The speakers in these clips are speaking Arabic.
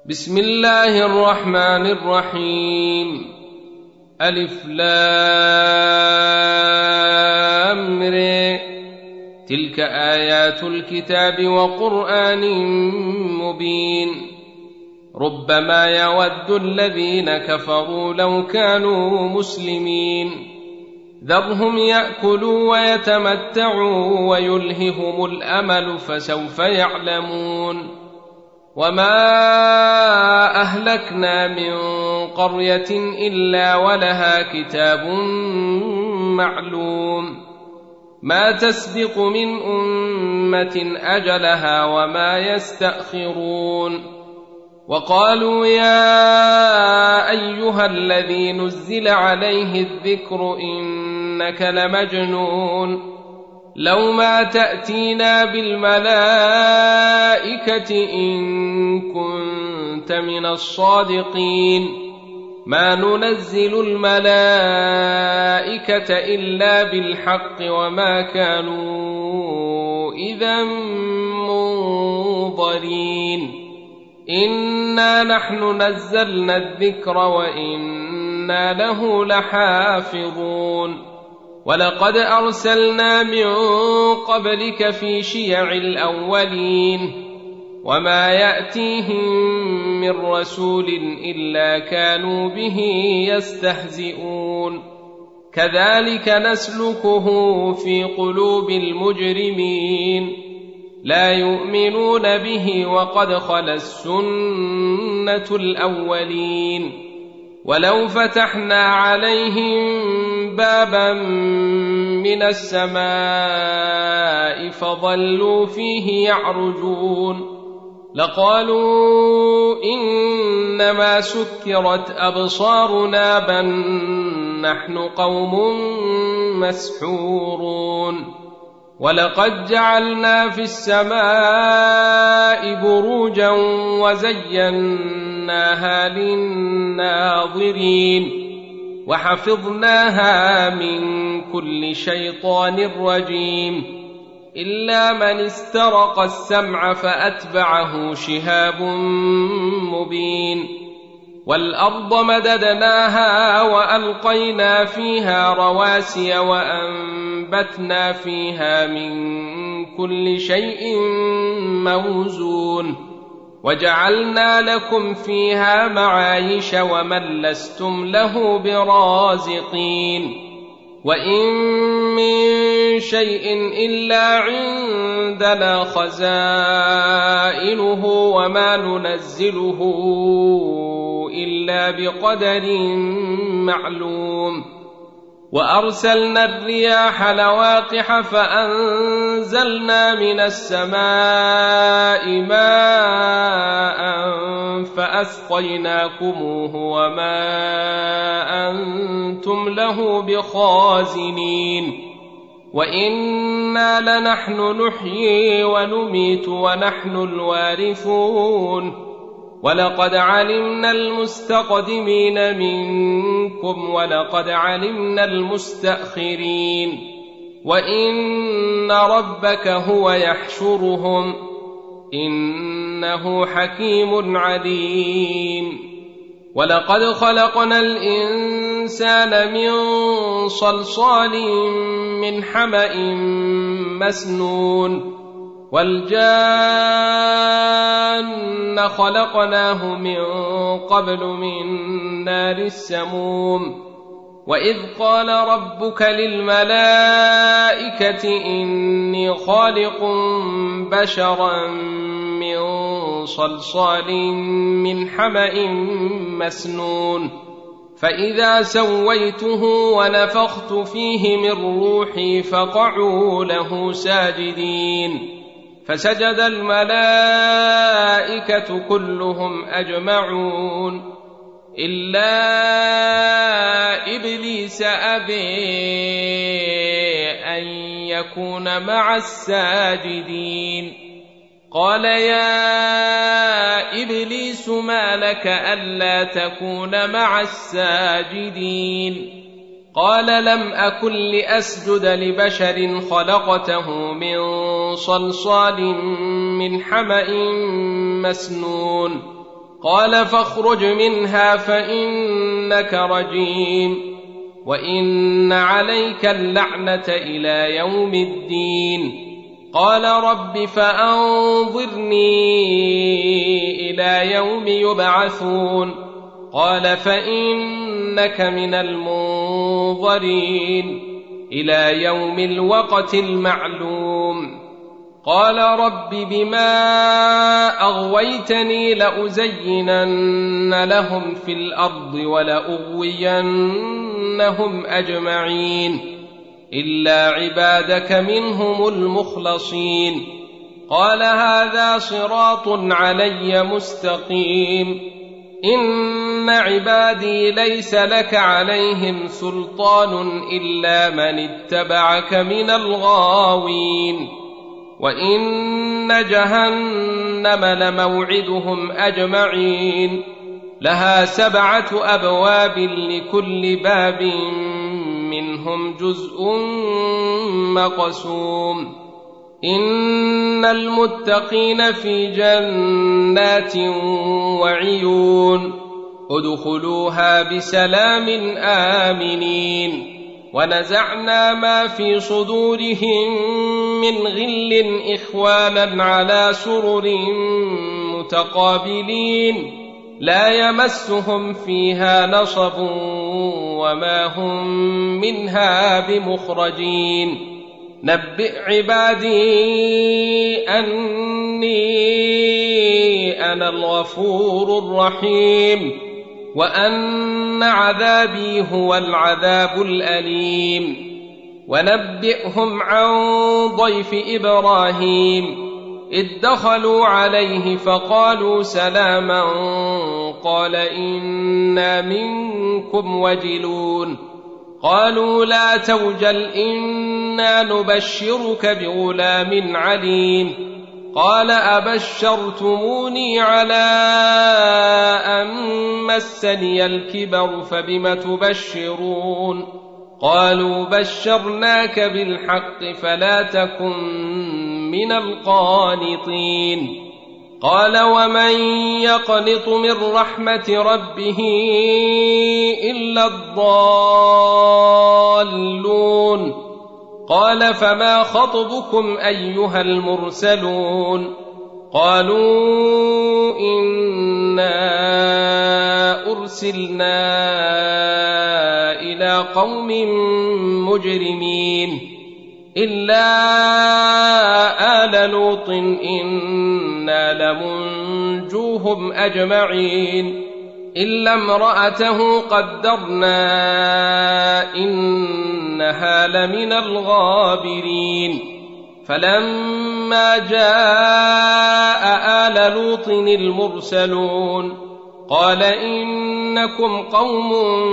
بسم الله الرحمن الرحيم. ألف لام ر. تلك آيات الكتاب وقرآن مبين. ربما يود الذين كفروا لو كانوا مسلمين. ذرهم يأكلوا ويتمتعوا ويلههم الأمل فسوف يعلمون. وما أهلكنا من قرية إلا ولها كتاب معلوم ما تسبق من أمة أجلها وما يستأخرون. وقالوا يا أيها الذي نزل عليه الذكر إنك لمجنون لو ما تأتينا بالملائكة إن كنت من الصادقين ما ننزل الملائكة إلا بالحق وما كانوا إذا منظرين. إنا نحن نزلنا الذكر وإنا له لحافظون. ولقد أرسلنا من قبلك في شيع الأولين وما يأتيهم من رسول إلا كانوا به يستهزئون. كذلك نسلكه في قلوب المجرمين لا يؤمنون به وقد خلت السنة الأولين. ولو فتحنا عليهم بابا من السماء فظلوا فيه يعرجون لقالوا إنما سكرت أبصارنا بل نحن قوم مسحورون. ولقد جعلنا في السماء بروجا وزيناها للناظرين وحفظناها من كل شيطان رجيم إلا من استرق السمع فأتبعه شهاب مبين. والأرض مددناها وألقينا فيها رواسي وأنبتنا فيها من كل شيء موزون وجعلنا لكم فيها معايش ومن لستم له برازقين. وإن من شيء إلا عندنا خزائنه وما ننزله إلا بقدر معلوم. وأرسلنا الرياح لواقح فأنزلنا من السماء ماء فأسقيناكموه وما أنتم له بخازنين. وإنا لنحن نحيي ونميت ونحن الوارثون. ولقد علمنا المستقدمين منكم ولقد علمنا المستأخرين وإن ربك هو يحشرهم إنه حكيم عليم. ولقد خلقنا الإنسان من صلصال من حمأ مسنون والجان خلقناه من قبل من نار السموم. وإذ قال ربك للملائكة إني خالق بشرا من صلصال من حمأ مسنون فإذا سويته ونفخت فيه من روحي فقعوا له ساجدين فسجد الملائكة كلهم أجمعون إلا إبليس أبى أن يكون مع الساجدين. قال يا إبليس ما لك ألا تكون مع الساجدين؟ قال لم أكن لأسجد لبشر خلقته من صلصال من حمأ مسنون قال فاخرج منها فإنك رجيم وإن عليك اللعنة إلى يوم الدين. قال رب فأنظرني إلى يوم يبعثون. قال فإنك من المنظرين إلى يوم الوقت المعلوم. قال رب بما أغويتني لأزينن لهم في الأرض ولأغوينهم أجمعين إلا عبادك منهم المخلصين. قال هذا صراط علي مستقيم. إن عبادي ليس لك عليهم سلطان إلا من اتبعك من الغاوين. وإن جهنم لموعدهم أجمعين لها 7 أبواب لكل باب منهم جزء مقسوم. إن المتقين في جنات وعيون ادخلوها بسلام آمنين. ونزعنا ما في صدورهم من غل إخوانا على سرر متقابلين لا يمسهم فيها نصب وما هم منها بمخرجين. نبئ عبادي أني أنا الغفور الرحيم وأن عذابي هو العذاب الأليم. ونبئهم عن ضيف إبراهيم إذ دخلوا عليه فقالوا سلاما قال إنا منكم وجلون. قالوا لا توجل إنا نبشرك بغلام عليم. قال أبشرتموني على أن مسني الكبر فبم تبشرون. قالوا بشرناك بالحق فلا تكن من القانطين. قال ومن يقنط من رحمة ربه إلا الضالون. قال فما خطبكم أيها المرسلون. قالوا إنا أرسلنا إلى قوم مجرمين إلا آل لوط إنا لمنجوهم أجمعين إلا امرأته قدرنا إنها لمن الغابرين. فلما جاء آل لوط المرسلون قال إنكم قوم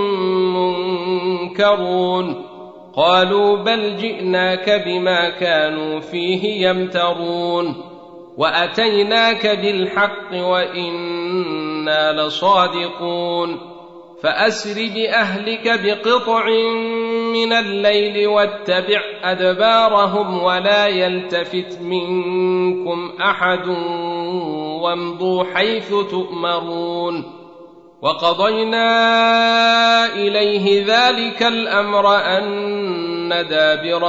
منكرون. قالوا بل جئناك بما كانوا فيه يمترون وأتيناك بالحق وإنا لصادقون. فأسر بأهلك بقطع من الليل واتبع أدبارهم ولا يلتفت منكم أحد وامضوا حيث تؤمرون. وقضينا إليه ذلك الأمر أن دابر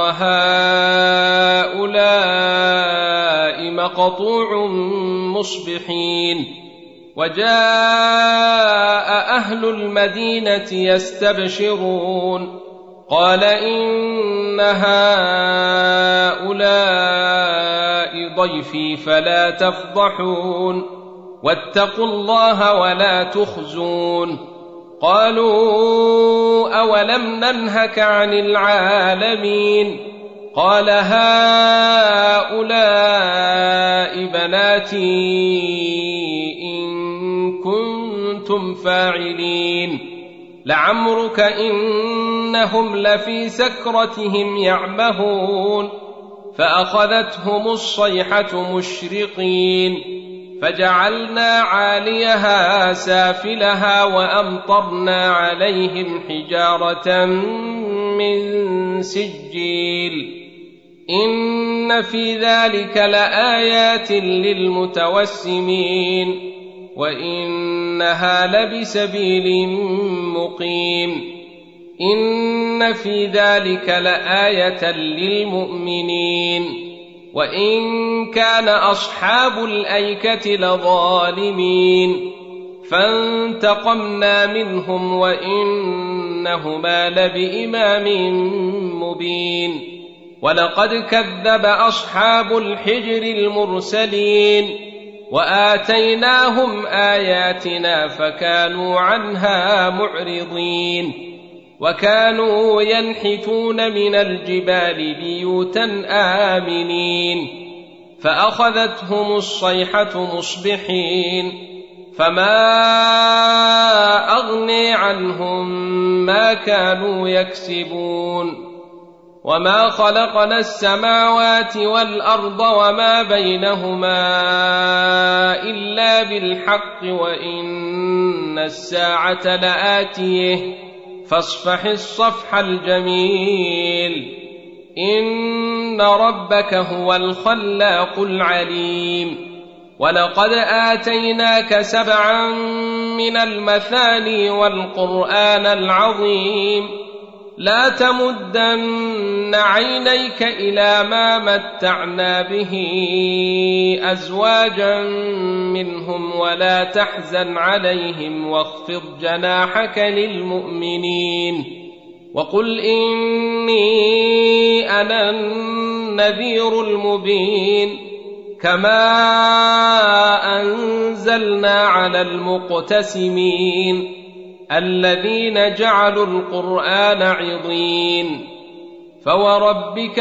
هؤلاء مقطوع مصبحين. وجاء أهل المدينة يستبشرون قال إن هؤلاء ضيفي فلا تفضحون واتقوا الله ولا تخزون. قالوا أولم ننهك عن العالمين. قال هؤلاء بناتي إن كنتم فاعلين. لعمرك إنهم لفي سكرتهم يعمهون. فأخذتهم الصيحة مشرقين فجعلنا عاليها سافلها وأمطرنا عليهم حجارة من سجيل. إن في ذلك لآيات للمتوسمين. وإنها لبسبيل مقيم إن في ذلك لآية للمؤمنين وإن كان أصحاب الأيكة لظالمين فانتقمنا منهم وإنهما لبإمام مبين ولقد كذب أصحاب الحجر المرسلين وآتيناهم آياتنا فكانوا عنها معرضين وكانوا ينحتون من الجبال بيوتا آمنين فأخذتهم الصيحة مصبحين فما أغني عنهم ما كانوا يكسبون وما خلقنا السماوات والأرض وما بينهما إلا بالحق وإن الساعة لآتيه فاصفح الصفح الجميل إن ربك هو الخلاق العليم ولقد آتيناك 7 من المثاني والقرآن العظيم لا تمدن عينيك إلى ما متعنا به أزواجا منهم ولا تحزن عليهم واخفض جناحك للمؤمنين وقل إني أنا النذير المبين كما أنزلنا على المقتسمين الذين جعلوا القرآن عضين فوربك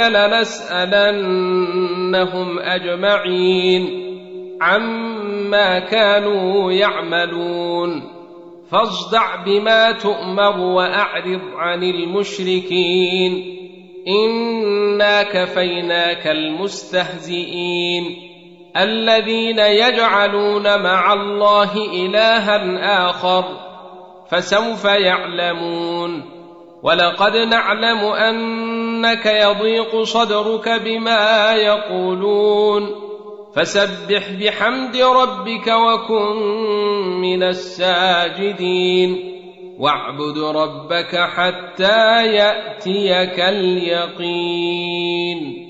لنسألنهم أجمعين عما كانوا يعملون فاصدع بما تؤمر وأعرض عن المشركين إنا كفيناك المستهزئين الذين يجعلون مع الله إلها آخر فسوف يعلمون ولقد نعلم أنك يضيق صدرك بما يقولون فسبح بحمد ربك وكن من الساجدين واعبد ربك حتى يأتيك اليقين.